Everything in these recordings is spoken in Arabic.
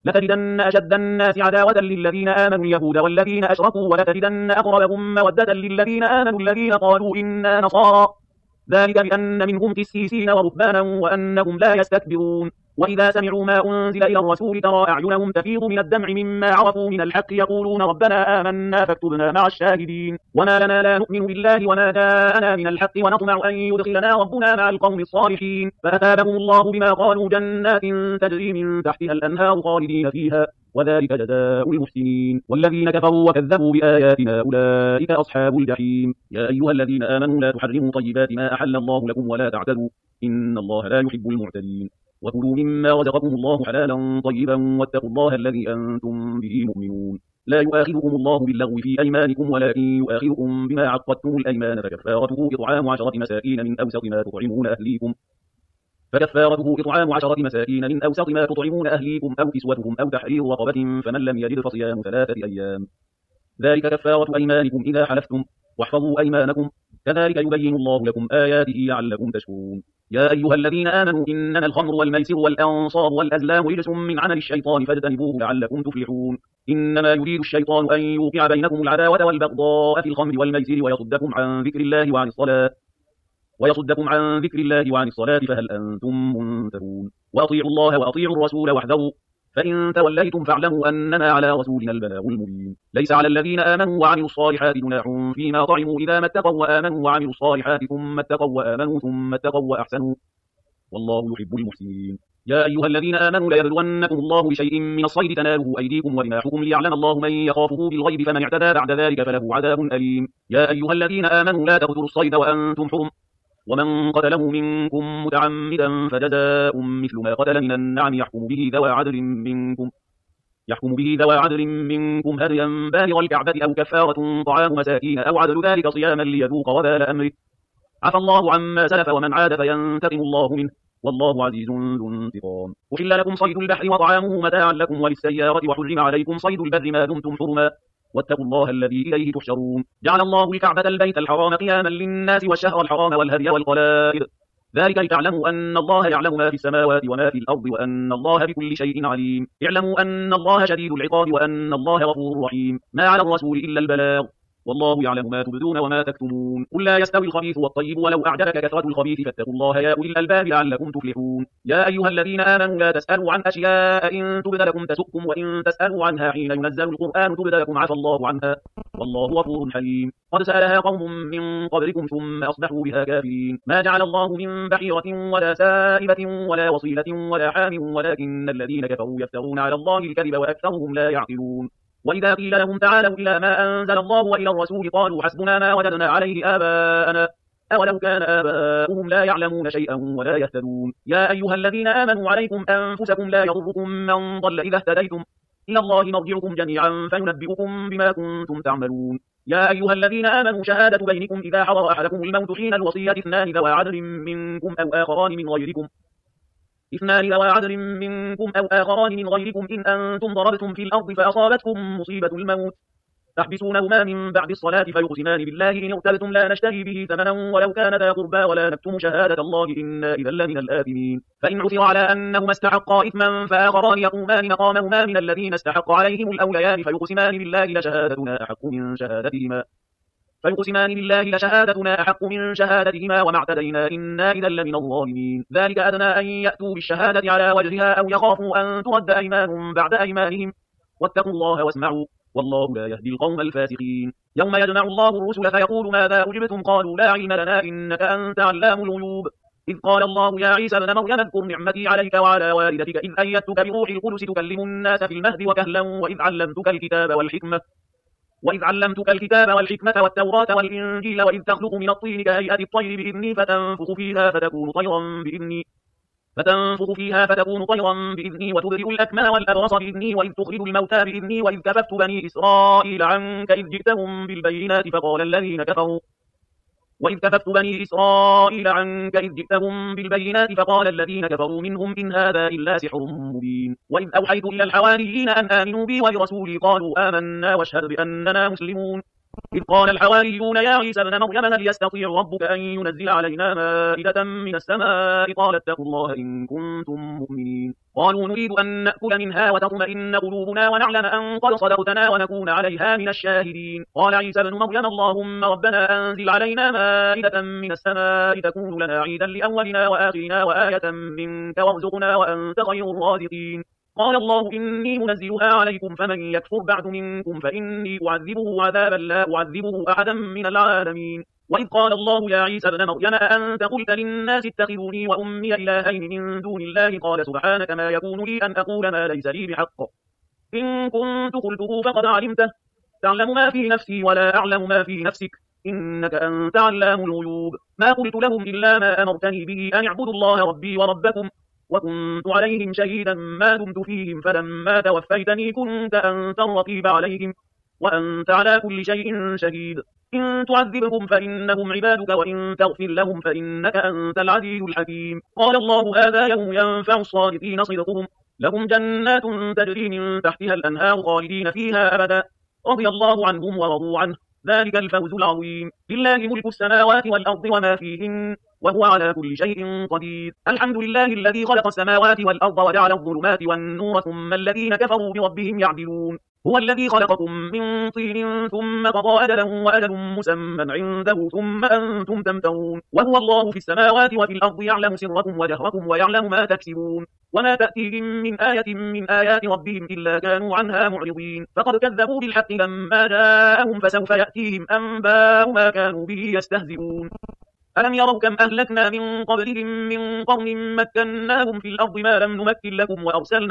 لتجدن أشد الناس عداوة للذين آمنوا اليهود والذين أشركوا ولتجدن أقربهم مودة للذين آمنوا الذين قالوا إنا نصارى ذلك بأن منهم قسيسين ورهبانا وأنهم لا يستكبرون وإذا سمعوا ما أنزل إلى الرسول ترى أعينهم تفيض من الدمع مما عرفوا من الحق يقولون ربنا آمنا فاكتبنا مع الشاهدين وما لنا لا نؤمن بالله وما جاءنا من الحق ونطمع أن يدخلنا ربنا مع القوم الصالحين فأثابهم الله بما قالوا جنات تجري من تحتها الأنهار خالدين فيها وذلك جزاء المحسنين والذين كفروا وكذبوا بآياتنا أولئك أصحاب الجحيم يا أيها الذين آمنوا لا تحرموا طيبات ما أحل الله لكم ولا تعتدوا إن الله لا يحب المعتدين وكلوا مما رزقكم الله حلالا طيبا واتقوا الله الذي أنتم به مؤمنون لا يؤاخذكم الله باللغو في أيمانكم ولكن يؤاخذكم بما عقدتم الأيمان فكفارته إطعام 10 مساكين من أوسط ما تطعمون أهليكم أو كسوتهم أو تحرير رقبة فمن لم يجد فصيام 3 أيام ذلك كفارة أيمانكم إذا حلفتم واحفظوا أيمانكم كذلك يبين الله لكم آياته لعلكم تشكرون يا أيها الذين آمنوا إنما الخمر والميسر والأنصاب والأزلام رجس من عمل الشيطان فاجتنبوه لعلكم تفلحون إنما يريد الشيطان أن يوقع بينكم العداوة والبغضاء في الخمر والميسر ويصدكم عن ذكر الله وعن الصلاة فهل أنتم منتهون وأطيعوا الله وأطيعوا الرسول واحذروا فإن توليتم فاعلموا أنما على رسولنا البلاغ المبين ليس على الذين آمنوا وعملوا الصالحات جناح فيما طعموا إذا ما اتقوا وآمنوا وعملوا الصالحات ثم اتقوا وآمنوا ثم اتقوا وأحسنوا والله يحب المحسنين يا أيها الذين آمنوا ليبلونكم الله بشيء من الصيد تناله أيديكم ورماحكم ليعلم الله من يخافه بالغيب فمن اعتدى بعد ذلك فله عذاب أليم يا أيها الذين آمنوا لا تقتلوا الصيد وأنتم حرم ومن قتله منكم متعمدا فجزاء مثل ما قتل من النعم يحكم به ذوى عدل منكم هديا بالغ الكعبة أو كفارة طعام مساكين أو عدل ذلك صياما ليذوق وبال أمره عفى الله عما سلف ومن عاد فينتقم الله منه والله عزيز ذو انتقام أحل لكم صيد البحر وطعامه متاعا لكم وللسيارة وحرم عليكم صيد البر ما دمتم حرما واتقوا الله الذي إليه تحشرون جعل الله الكعبة البيت الحرام قياما للناس والشهر الحرام والهدي والقلائد ذلك لتعلموا أن الله يعلم ما في السماوات وما في الأرض وأن الله بكل شيء عليم اعلموا أن الله شديد العقاب وأن الله غفور رحيم ما على الرسول إلا البلاغ والله يعلم ما تبدون وما تكتمون قل لا يستوي الخبيث والطيب ولو أعجبك كثرة الخبيث فاتقوا الله يا أولي الألباب لعلكم تفلحون يا أيها الذين آمنوا لا تسألوا عن أشياء إن تبد لكم تسؤكم وإن تسألوا عنها حين ينزل القرآن تبد لكم عفى الله عنها والله غفور حليم قد سألها قوم من قبلكم ثم أصبحوا بها كافرين ما جعل الله من بحيرة ولا سائبة ولا وصيلة ولا حام ولكن الذين كفروا يفترون على الله الكذب وأكثرهم لا يعقلون وإذا قيل لهم تعالوا إلى ما أنزل الله وإلى الرسول قالوا حسبنا ما وجدنا عليه آباءنا أولو كان آباؤهم لا يعلمون شيئا ولا يهتدون يا أيها الذين آمنوا عليكم أنفسكم لا يضركم من ضل إذا اهتديتم إلى الله مرجعكم جميعا فينبئكم بما كنتم تعملون يا أيها الذين آمنوا شهادة بينكم إذا حضر أحدكم الموت حين الوصية اثنان ذوى عدل منكم أو آخران من غيركم إن أنتم ضربتم في الأرض فأصابتكم مصيبة الموت تحبسونهما من بعد الصلاة فيقسمان بالله إن ارتبتم لا نشتري به ثمنا ولو كان ذا قربى ولا نكتم شهادة الله إنا إذا لمن الآثمين فإن عثر على أنهما استحقا إثما فآخران يقومان مقامهما من الذين استحق عليهم الأوليان فيقسمان بالله لشهادتنا أحق من شهادتهما وما اعتدينا إنا إذا لمن الظالمين ذلك أدنى أن يأتوا بالشهادة على وجهها أو يخافوا أن ترد أيمان بعد أيمانهم واتقوا الله واسمعوا والله لا يهدي القوم الفاسقين يوم يجمع الله الرسل فيقول ماذا أجبتم قالوا لا علم لنا إنك أنت علام الغيوب إذ قال الله يا عيسى ابن مريم اذكر نعمتي عليك وعلى والدتك إذ أيدتك بروح القدس تكلم الناس في المهد وكهلا وإذ علمتك الكتاب والحكمة والتوراة والإنجيل وإذ تخلق من الطين كهيئة الطير بإذني فتنفخ فيها فتكون طيرا بإذني وتبرئ الأكمى والأبرص بإذني وإذ تخرج الموتى بإذني وإذ كففت بني إسرائيل عنك إذ جئتهم بالبينات فقال الذين كفروا منهم إن هذا إلا سحر مبين وإذ أوحيت إلى الحواريين أن آمنوا بي وبرسولي قالوا آمنا واشهد بأننا مسلمون إذ قال الحواريون يا عيسى ابن مريم هل يستطيع ربك أن ينزل علينا مائدة من السماء قال اتقوا الله إن كنتم مؤمنين قالوا نريد أن نأكل منها وتطمئن قلوبنا ونعلم أن قد صدقتنا ونكون عليها من الشاهدين قال عيسى ابن مريم اللهم ربنا أنزل علينا مائدة من السماء تكون لنا عيدا لأولنا وآخرنا وآية منك وارزقنا وأنت خير الرازقين قال الله إني منزلها عليكم فمن يكفر بعد منكم فإني أعذبه عذابا لا أعذبه أحدا من العالمين وإذ قال الله يا عيسى ابن مريم أأنت قلت للناس اتخذوني وأمي إلهين من دون الله قال سبحانك ما يكون لي أن أقول ما ليس لي بحق إن كنت قلته فقد علمته تعلم ما في نفسي ولا أعلم ما في نفسك إنك أنت علام الغيوب ما قلت لهم إلا ما أمرتني به أن اعبدوا الله ربي وربكم وكنت عليهم شهيدا ما دمت فيهم فلما توفيتني كنت أنت الرقيب عليهم وأنت على كل شيء شهيد إن تعذبهم فإنهم عبادك وإن تغفر لهم فإنك أنت العزيز الحكيم قال الله هذا يوم ينفع الصادقين صدقهم لهم جنات تجري من تحتها الأنهار خالدين فيها أبدا رضي الله عنهم ورضوا عنه ذلك الفوز العظيم لله ملك السماوات والأرض وما فيهن وهو على كل شيء قدير الحمد لله الذي خلق السماوات والأرض وجعل الظلمات والنور ثم الذين كفروا بربهم يعدلون هو الذي خلقكم من طين ثم قضى أجلا وأجل مسمى عنده ثم أنتم تمترون وهو الله في السماوات وفي الأرض يعلم سركم وجهركم ويعلم ما تكسبون وما تأتيهم من آية من آيات ربهم إلا كانوا عنها معرضين فقد كذبوا بالحق لما جاءهم فسوف يأتيهم أنباء ما كانوا به يستهزئون ألم يروا كم أهلكنا من قبلهم من قرن مكناهم في الأرض ما لم نمكن لكم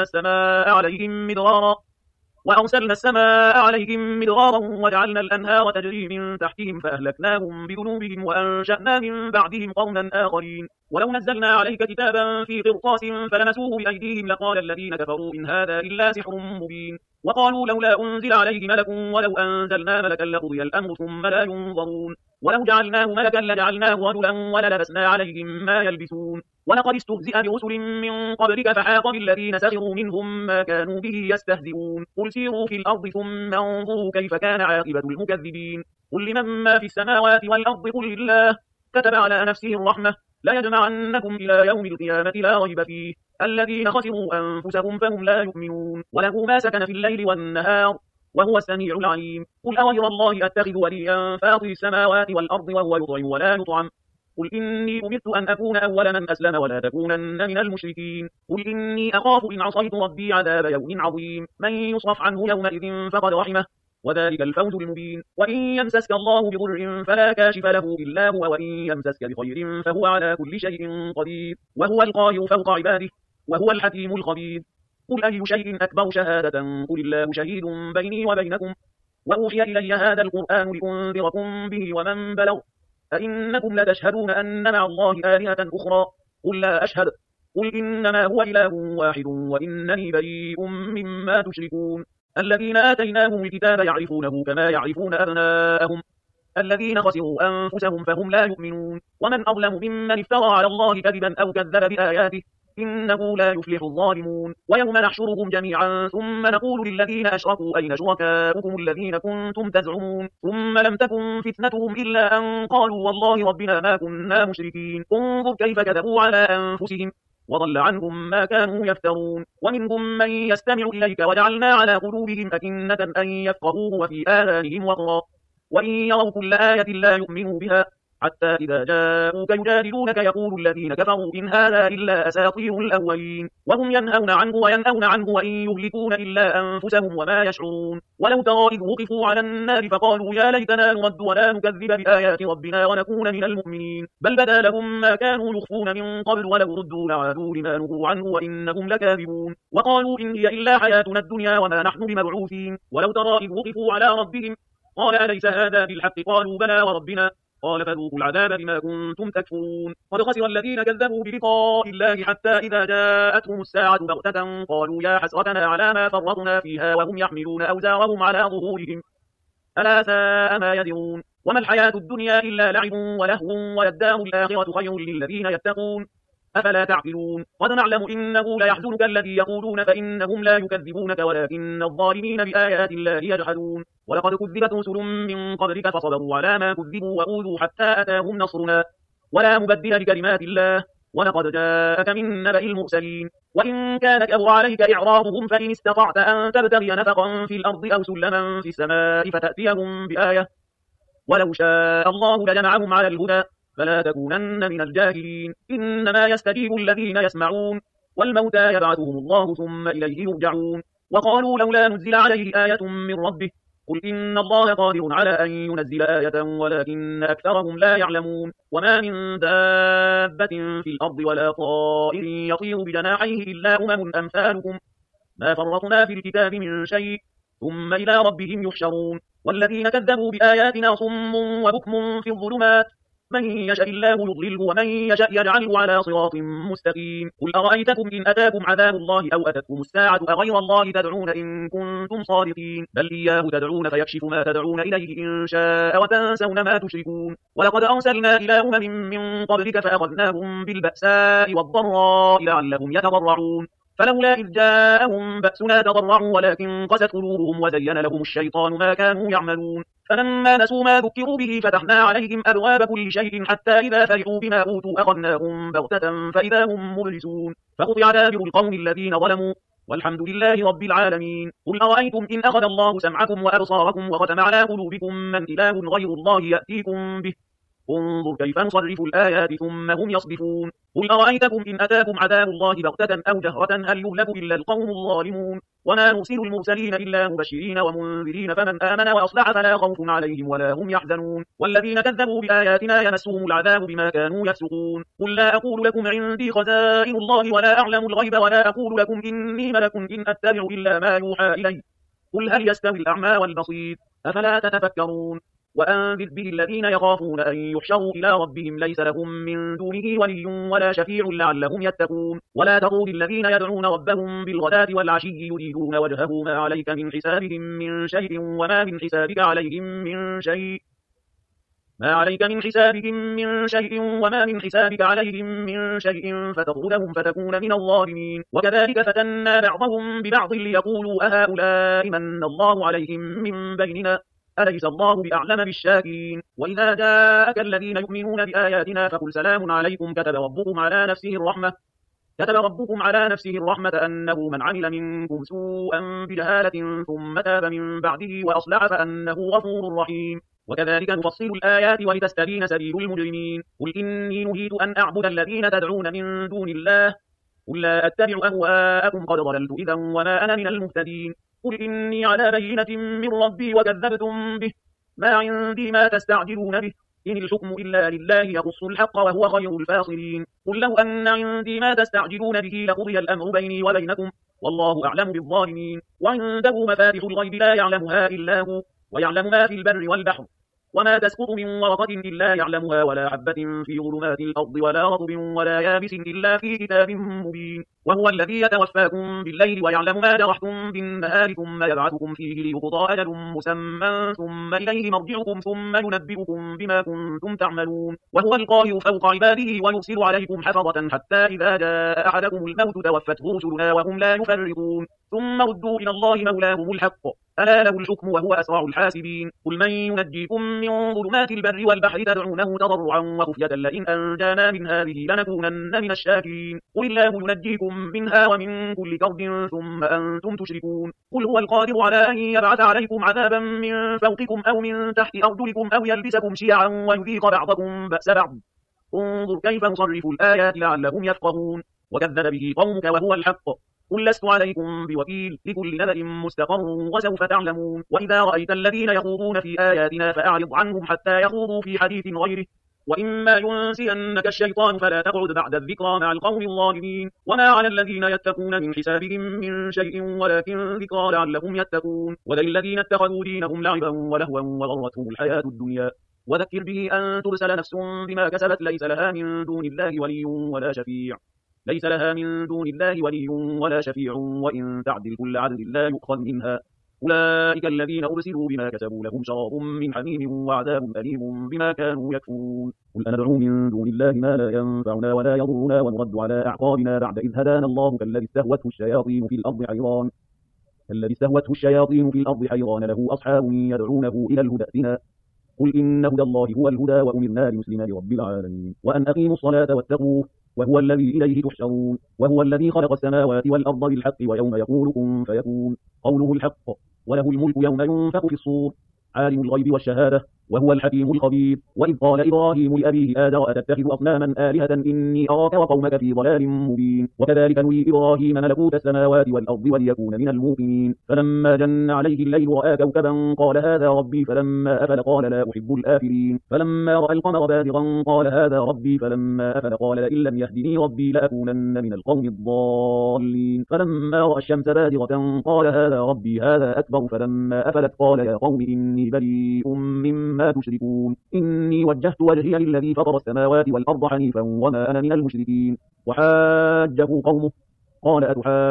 وأرسلنا السماء عليهم مدرارا وجعلنا الأنهار تجري من تحتهم فأهلكناهم بذنوبهم وأنشأنا من بعدهم قرنا آخرين ولو نزلنا عليك كتابا في قرطاس فلمسوه بأيديهم لقال الذين كفروا إن هذا إلا سحر مبين وقالوا لولا أنزل عليه ملك ولو أنزلنا ملكا لقضي الأمر ثم لا ينظرون ولو جعلناه ملكا لجعلناه رجلا وللبسنا عليهم ما يلبسون ولقد استهزئ برسل من قبلك فحاق بالذين سخروا منهم ما كانوا به يستهزئون قل سيروا في الأرض ثم انظروا كيف كان عاقبة المكذبين قل لمن ما في السماوات والأرض قل لله كتب على نفسه الرحمة ليجمعنكم إلى يوم القيامة لا ريب فيه الذين خسروا أنفسهم فهم لا يؤمنون وله ما سكن في الليل والنهار وهو السميع العليم قل أغير الله أتخذ وليا فاطر السماوات والأرض وهو يطعم ولا يطعم قل إني أمرت أن أكون أول من أسلم ولا تكونن من المشركين قل إني أخاف إن عصيت ربي عذاب يوم عظيم من يصرف عنه يومئذ فقد رحمه وذلك الفوز المبين وإن يمسسك الله بضر فلا كاشف له إلا هو وإن يمسسك بخير فهو على كل شيء قدير وهو القاهر فوق عباده وهو الحكيم الخبير قل أي شيء أكبر شهادة قل الله شهيد بيني وبينكم وأوحي إلي هذا القرآن لأنذركم به ومن بلغ أئنكم لتشهدون أن مع الله آلهة أخرى قل لا أشهد قل إنما هو إله واحد وإنني بريء مما تشركون الذين آتيناهم الكتاب يعرفونه كما يعرفون أبناءهم الذين خسروا أنفسهم فهم لا يؤمنون ومن أظلم ممن افترى على الله كذبا أو كذب بآياته إنه لا يفلح الظالمون ويوم نحشرهم جميعا ثم نقول للذين أشركوا أين شركاؤكم الذين كنتم تزعمون ثم لم تكن فتنتهم إلا أن قالوا والله ربنا ما كنا مشركين انظر كيف كذبوا على أنفسهم وضل عنهم ما كانوا يفترون ومنهم من يستمع إليك وجعلنا على قلوبهم أكنة أن يفقهوه وفي آذانهم وقرا وإن يروا كل آية لا يؤمنوا بها حتى إذا جاءوك يجادلونك يقول الذين كفروا إن هذا إلا أساطير الأولين وهم ينهون عنه وينأون عنه وإن يهلكون إلا أنفسهم وما يشعرون ولو ترى إذ وقفوا على النار فقالوا يا ليتنا نرد ولا نكذب بآيات ربنا ونكون من المؤمنين بل بدا لهم ما كانوا يخفون من قبل ولو ردوا لعادوا لما نهوا عنه وإنهم لكاذبون وقالوا إن هي إلا حياتنا الدنيا وما نحن بمبعوثين ولو ترى إذ وقفوا على ربهم قال أليس هذا بالحق قالوا بلى وربنا قال فذوقوا العذاب بما كنتم تكفرون قد خسر الذين كذبوا بلقاء الله حتى إذا جاءتهم الساعة بغتة قالوا يا حسرتنا على ما فرطنا فيها وهم يحملون أوزارهم على ظهورهم ألا ساء ما يزرون وما الحياة الدنيا إلا لعب ولهو وللدار الآخرة خير للذين يتقون أفلا تعقلون قد نعلم إنه ليحزنك الذي يقولون فإنهم لا يكذبونك ولكن الظالمين بآيات الله يجحدون ولقد كذبت رسل من قبلك فصبروا على ما كذبوا وأوذوا حتى أتاهم نصرنا ولا مبدل لكلمات الله ولقد جاءك من نبأ المرسلين وإن كان كبر عليك إعراضهم فإن استطعت أن تبتغي نفقا في الأرض أو سلما في السماء فتأتيهم بآية ولو شاء الله لجمعهم على الهدى فلا تكونن من الجاهلين إنما يستجيب الذين يسمعون والموتى يبعثهم الله ثم إليه يرجعون وقالوا لولا نزل عليه آية من ربه قل إن الله قادر على أن ينزل آية ولكن أكثرهم لا يعلمون وما من دابة في الأرض ولا طائر يطير بجناحيه إلا أمثالكم ما فرطنا في الكتاب من شيء ثم إلى ربهم يحشرون والذين كذبوا بآياتنا صم وبكم في الظلمات من يشاء الله يضلله ومن يشاء يجعله على صراط مستقيم قل أرأيتكم إن أتاكم عذاب الله أو أتتكم الساعة أغير الله تدعون إن كنتم صادقين بل إياه تدعون فيكشف ما تدعون إليه إن شاء وتنسون ما تشركون ولقد أرسلنا إلى من قبلك فأخذناهم بالبأساء والضراء لعلهم يتضرعون فلولا إذ جاءهم بأسنا تضرعوا ولكن قست قلوبهم وزين لهم الشيطان ما كانوا يعملون فلما نسوا ما ذكروا به فتحنا عليهم أبواب كل شيء حتى إذا فرحوا بما أوتوا أخذناهم بغتة فإذا هم مبلسون فقطع دابر القوم الذين ظلموا والحمد لله رب العالمين قل أرأيتم إن أخذ الله سمعكم وأبصاركم وختم على قلوبكم من إله غير الله يأتيكم به انظر كيف نصرف الآيات ثم هم يصدفون قل أرأيتكم إن أتاكم عذاب الله بغتة أو جهرة هل يهلك إلا القوم الظالمون وما نرسل المرسلين إلا مبشرين ومنذرين فمن آمن وأصلح فلا خوف عليهم ولا هم يحزنون والذين كذبوا بآياتنا يمسهم العذاب بما كانوا يفسقون قل لا أقول لكم عندي خزائن الله ولا أعلم الغيب ولا أقول لكم إني ملك إن أتبع إلا ما يوحى إلي قل هل يستوي الأعمى والبصير أفلا تتفكرون وأنذر به الذين يخافون أن يحشروا إلى ربهم ليس لهم من دونه ولي ولا شفيع لعلهم يتقون ولا تطرد الذين يدعون ربهم بالغداة والعشي يريدون وجهه ما عليك من حسابهم من شيء وما من حسابك عليهم من شيء ما عليك من حسابهم من شيء وما من حسابك عليهم من شيء فتطردهم فتكون من الظالمين وكذلك فتنا بعضهم ببعض ليقولوا أهؤلاء من الله عليهم من بيننا أليس الله بأعلم بالشاكرين وإذا جاءك الذين يؤمنون بآياتنا فقل سلام عليكم كتب ربكم على نفسه الرحمة أنه من عمل منكم سوءا بجهالة ثم تاب من بعده وأصلح فأنه غفور رحيم وكذلك نفصل الآيات ولتستبين سبيل المجرمين قل إني نهيت أن أعبد الذين تدعون من دون الله قل لا أتبع أهواءكم قد ضللت إذا وما أنا من المهتدين قل إني على بينة من ربي وكذبتم به ما عندي ما تستعجلون به إن الحكم إلا لله يقص الحق وهو خير الفاصلين قل لو أن عندي ما تستعجلون به لقضي الأمر بيني وبينكم والله أعلم بالظالمين وعنده مفاتح الغيب لا يعلمها إلا هو ويعلم ما في البر والبحر وما تسقط من ورقة إلا يعلمها ولا حبة في ظلمات الأرض ولا رطب ولا يابس إلا في كتاب مبين وهو الذي يتوفاكم بالليل ويعلم ما جرحتم بالنهار ثم يبعثكم فيه ليقضى أجل مسمى ثم إليه مرجعكم ثم ينبئكم بما كنتم تعملون وهو القاهر فوق عباده ويرسل عليكم حفظة حتى إذا جاء أحدكم الموت توفته رسلنا وهم لا يفرطون ثم ردوا إلى الله مولاهم الحق ألا له الحكم وهو أسرع الحاسبين قل من ينجيكم من ظلمات البر والبحر تدعونه تضرعا وخفية لئن أنجانا من هذه لنكونن من الشاكرين قل الله ينجيكم منها ومن كل كرب ثم أنتم تشركون قل هو القادر على أن يبعث عليكم عذابا من فوقكم أو من تحت أرجلكم أو يلبسكم شيعا ويذيق بعضكم بأس بعض انظر كيف نصرف الآيات لعلهم يفقهون وكذب به قومك وهو الحق قل لست عليكم بوكيل لكل نبأ مستقر وسوف تعلمون وإذا رأيت الذين يخوضون في آياتنا فأعرض عنهم حتى يخوضوا في حديث غيره وإما ينسينك الشيطان فلا تقعد بعد الذكرى مع القوم الظالمين وما على الذين يتقون من حسابهم من شيء ولكن ذكرى لعلهم يتقون وذل الذين اتخذوا دينهم لعبا ولهوا وغرتهم الحياة الدنيا وذكر به أن ترسل نفس بما كسبت ليس لها من دون الله ولي ولا شفيع وإن تعدل كل عدل لا يؤخذ منها أولئك الذين أرسلوا بما كسبوا لهم شراب من حميم وعذاب أليم بما كانوا يكفرون قل أندعو من دون الله ما لا ينفعنا ولا يضرنا ونرد على أعقابنا بعد إذ هدانا الله كالذي استهوته الشياطين في الأرض حيران له أصحاب يدعونه إلى الهدى ائتنا. قل إن هدى الله هو الهدى وأمرنا لنسلم لرب العالمين وأن أقيموا الصلاة واتقوه وهو الذي إليه تحشرون وهو الذي خلق السماوات والأرض بالحق ويوم يقول كن فيكون قوله الحق وله الملك يوم ينفخ في الصور عالم الغيب والشهادة وهو الحكيم الخبير. وإذ قال إبراهيم لأبيه آزر أتتخذ أصناما آلهة إني أراك وقومك في ضلال مبين. وكذلك نري إبراهيم ملكوت السماوات والأرض وليكون من الموقنين. فلما جن عليه الليل رأى كوكبا قال هذا ربي فلما أفل قال لا أحب الآفلين. فلما رأى القمر بازغا قال هذا ربي فلما أفل قال لئن لم يهدني ربي لأكونن من القوم الضالين. فلما رأى الشمس بازغة قال هذا ربي هذا أكبر فلما أفلت قال يا قوم إني بريء مما تشركون إني وجهت وجهي للذي فطر السماوات والأرض حنيفا وما أنا من المشركين. وحاجه قومه قال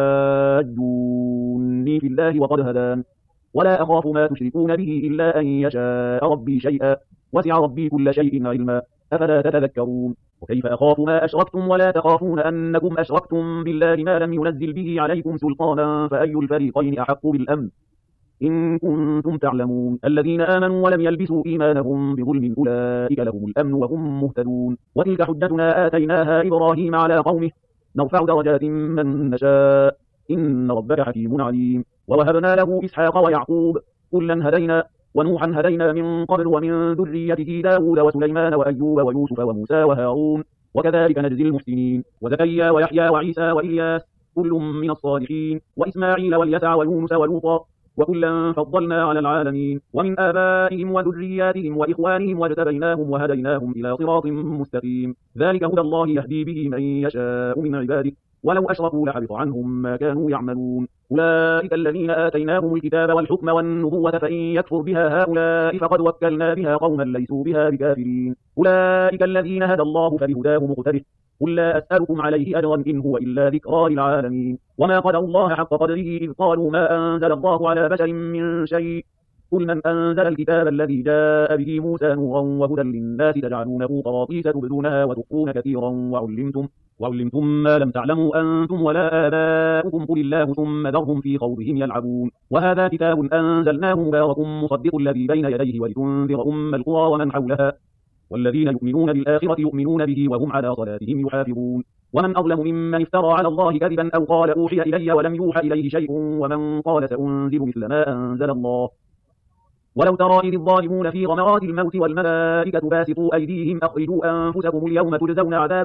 أتحاجوني في الله وقد هدان ولا أخاف ما تشركون به إلا أن يشاء ربي شيئا وسع ربي كل شيء علما أفلا تتذكرون. وكيف أخاف ما أشركتم ولا تخافون أنكم أشركتم بالله ما لم ينزل به عليكم سلطانا فأي الفريقين أحق بالأمن إن كنتم تعلمون. الذين آمنوا ولم يلبسوا إيمانهم بظلم أولئك لهم الأمن وهم مهتدون. وتلك حجتنا آتيناها إبراهيم على قومه نرفع درجات من نشاء إن ربك حكيم عليم. ووهبنا له إسحاق ويعقوب كلا هدينا ونوحا هدينا من قبل ومن ذريته داود وسليمان وأيوب ويوسف وموسى وهارون وكذلك نجزي المحسنين. وزكريا ويحيى وعيسى وإلياس كل من الصالحين وإسماعيل واليسع ويونس ولوطا وكلا فضلنا على العالمين. ومن آبائهم وذرياتهم وإخوانهم واجتبيناهم وهديناهم إلى صراط مستقيم. ذلك هدى الله يهدي به من يشاء من عباده ولو أشركوا لحبط عنهم ما كانوا يعملون. أولئك الذين آتيناهم الكتاب والحكم والنبوة فإن يكفر بها هؤلاء فقد وكلنا بها قوما ليسوا بها بكافرين. أولئك الذين هدى الله فبهداه مقتده قل لا أسألكم عليه أجرا إن هو إلا ذكرى للعالمين. وما قدروا الله حق قدره إذ قالوا ما أنزل الله على بشر من شيء قل من أنزل الكتاب الذي جاء به موسى نورا وهدى للناس تجعلونه قراطيس تبدونها وتخفون كثيرا وعلمتم ما لم تعلموا أنتم ولا آباؤكم قل الله ثم ذرهم في خوضهم يلعبون. وهذا كتاب أنزلناه مبارك مصدق الذي بين يديه ولتنذر القرى ومن حولها والذين يؤمنون بالآخرة يؤمنون به وهم على صلاتهم يحافظون. ومن أظلم ممن افترى على الله كذبا أو قال أوحي إلي ولم يوحى إليه شيء ومن قال سأنزل مثل ما أنزل الله. ولو ترى إذ الظالمون في غمرات الموت والملائكة باسطوا أيديهم أخرجوا أنفسكم اليوم تجزون عذاب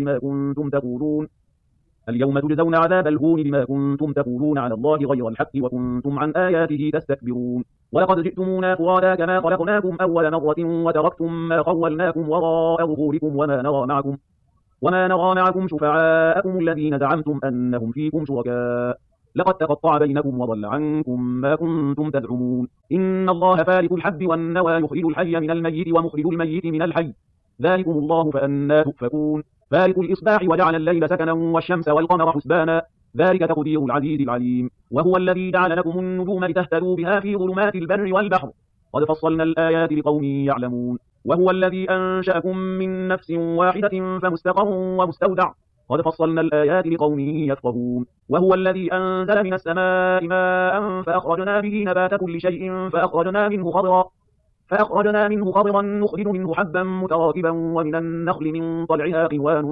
الهون بما كنتم تقولون على الله غير الحق وكنتم عن آياته تستكبرون. ولقد جئتمونا فرادا كما خلقناكم أول مرة وتركتم ما خولناكم وراء ظهوركم وما نرى معكم شفعاءكم الذين زعمتم أنهم فيكم شركاء لقد تقطع بينكم وضل عنكم ما كنتم تزعمون. إن الله فالق الحب والنوى يخرج الحي من الميت ومخرج الميت من الحي ذلكم الله فأنى تؤفكون. فالق الإصباح وجعل الليل سكنا والشمس والقمر حسبانا ذلك تقدير العزيز العليم. وهو الذي جعل لكم النجوم لتهتدوا بها في ظلمات البر والبحر قد فصلنا الآيات لقوم يعلمون. وهو الذي أنشأكم من نفس واحدة فمستقر ومستودع قد فصلنا الآيات لقوم يفقهون. وهو الذي أنزل من السماء ماء فأخرجنا به نبات كل شيء فأخرجنا منه خضرا نخرج منه حبا متراكبا ومن النخل من طلعها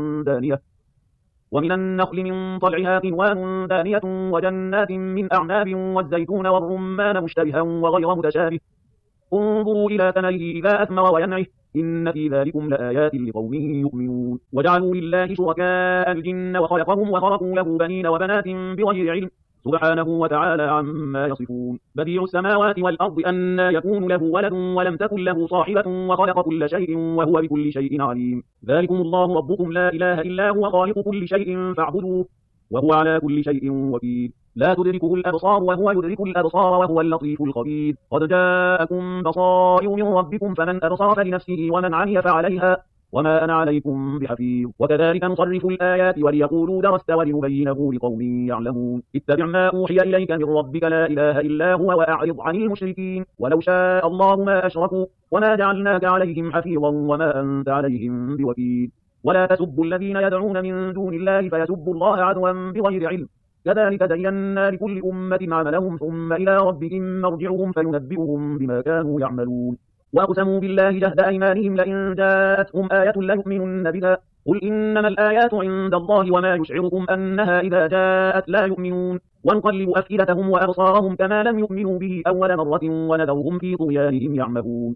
قنوان دانية وجنات من أعناب والزيتون والرمان مشتبها وغير متشابه انظروا إلى ثمره إذا أثمر وينعه إن في ذلكم لآيات لقوم يؤمنون. وجعلوا لله شركاء الجن وخلقهم وخرقوا له بنين وبنات بغير علم سبحانه وتعالى عما يصفون. بديع السماوات والأرض أنى يكون له ولد ولم تكن له صاحبة وخلق كل شيء وهو بكل شيء عليم. ذلكم الله ربكم لا إله إلا هو خالق كل شيء فاعبدوه وهو على كل شيء وكيل. لا تدركه الأبصار وهو يدرك الأبصار وهو اللطيف الخبير. قد جاءكم بصائر من ربكم فمن أبصر فلنفسه ومن عمي فعليها وما أنا عليكم بحفيظ وكذلك نصرف الآيات وليقولوا درست ولنبينه لقوم يعلمون اتبع ما أوحي إليك من ربك لا إله إلا هو وأعرض عن المشركين ولو شاء الله ما أشركوا وما جعلناك عليهم حفيظا وما أنت عليهم بوكيل ولا تسبوا الذين يدعون من دون الله فيسبوا الله عدوا بغير علم كذلك زينا لكل أمة عملهم ثم إلى ربهم مرجعهم فينبئهم بما كانوا يعملون وأقسموا بالله جهد أيمانهم لئن جاءتهم آية ليؤمنن بها قل إنما الآيات عند الله وما يشعركم أنها إذا جاءت لا يؤمنون ونقلب أفئدتهم وأبصارهم كما لم يؤمنوا به أول مرة ونذرهم في طغيانهم يعمهون